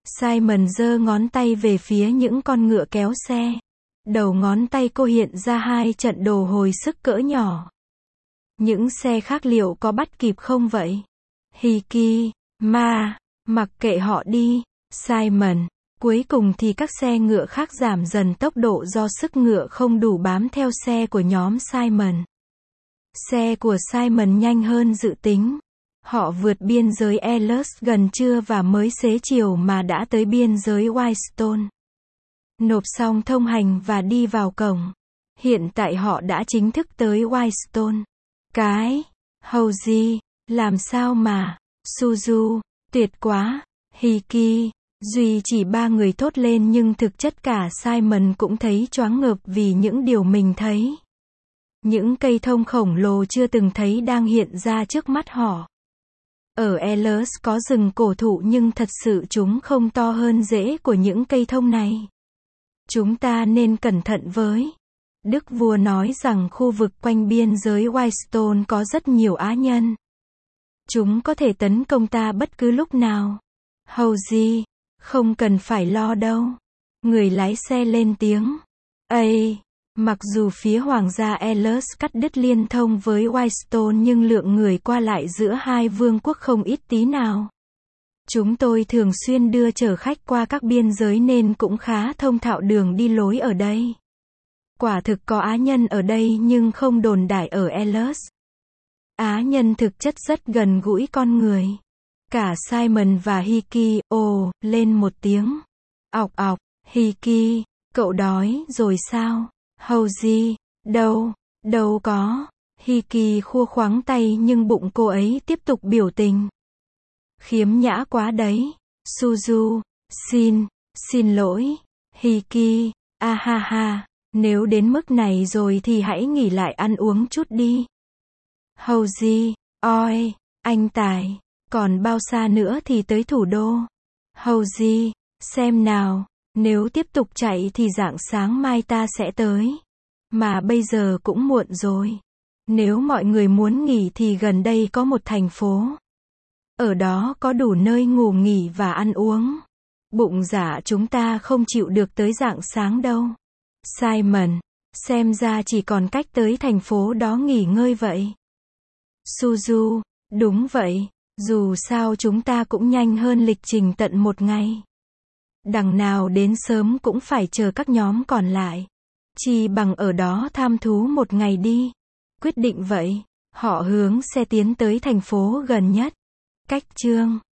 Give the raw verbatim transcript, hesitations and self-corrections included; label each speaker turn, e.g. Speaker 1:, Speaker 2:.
Speaker 1: Simon giơ ngón tay về phía những con ngựa kéo xe. Đầu ngón tay cô hiện ra hai trận đồ hồi sức cỡ nhỏ. Những xe khác liệu có bắt kịp không vậy? Hiki, Ma, mặc kệ họ đi. Simon. Cuối cùng thì các xe ngựa khác giảm dần tốc độ do sức ngựa không đủ bám theo xe của nhóm Simon. Xe của Simon nhanh hơn dự tính. Họ vượt biên giới Ehlers gần trưa và mới xế chiều mà đã tới biên giới Whitestone. Nộp xong thông hành và đi vào cổng. Hiện tại họ đã chính thức tới Whitestone. Cái, Houji, làm sao mà, Suzu, tuyệt quá, Hiki, Duy chỉ ba người thốt lên nhưng thực chất cả Simon cũng thấy choáng ngợp vì những điều mình thấy. Những cây thông khổng lồ chưa từng thấy đang hiện ra trước mắt họ. Ở Ehlers có rừng cổ thụ nhưng thật sự chúng không to hơn rễ của những cây thông này. Chúng ta nên cẩn thận với. Đức vua nói rằng khu vực quanh biên giới Whitestone có rất nhiều á nhân. Chúng có thể tấn công ta bất cứ lúc nào. Houji, không cần phải lo đâu. Người lái xe lên tiếng. Ây, mặc dù phía hoàng gia Ehlers cắt đứt liên thông với Whitestone nhưng lượng người qua lại giữa hai vương quốc không ít tí nào. Chúng tôi thường xuyên đưa chở khách qua các biên giới nên cũng khá thông thạo đường đi lối ở đây. Quả thực có Á nhân ở đây nhưng không đồn đại ở Ehlers. Á nhân thực chất rất gần gũi con người. Cả Simon và Hiki, ồ, lên một tiếng. Ọc ọc, Hiki, cậu đói rồi sao? Houji, đâu, đâu có. Hiki khua khoáng tay nhưng bụng cô ấy tiếp tục biểu tình. Khiếm nhã quá đấy. Suzu, xin, xin lỗi. Hiki, a ha ha, nếu đến mức này rồi thì hãy nghỉ lại ăn uống chút đi. Houji, oi, anh Tài, còn bao xa nữa thì tới thủ đô? Houji, xem nào, nếu tiếp tục chạy thì rạng sáng mai ta sẽ tới. Mà bây giờ cũng muộn rồi. Nếu mọi người muốn nghỉ thì gần đây có một thành phố. Ở đó có đủ nơi ngủ nghỉ và ăn uống. Bụng dạ chúng ta không chịu được tới rạng sáng đâu. Simon, xem ra chỉ còn cách tới thành phố đó nghỉ ngơi vậy. Suzu, đúng vậy, dù sao chúng ta cũng nhanh hơn lịch trình tận một ngày. Đằng nào đến sớm cũng phải chờ các nhóm còn lại. Chi bằng ở đó tham thú một ngày đi. Quyết định vậy, họ hướng xe tiến tới thành phố gần nhất. Cách chương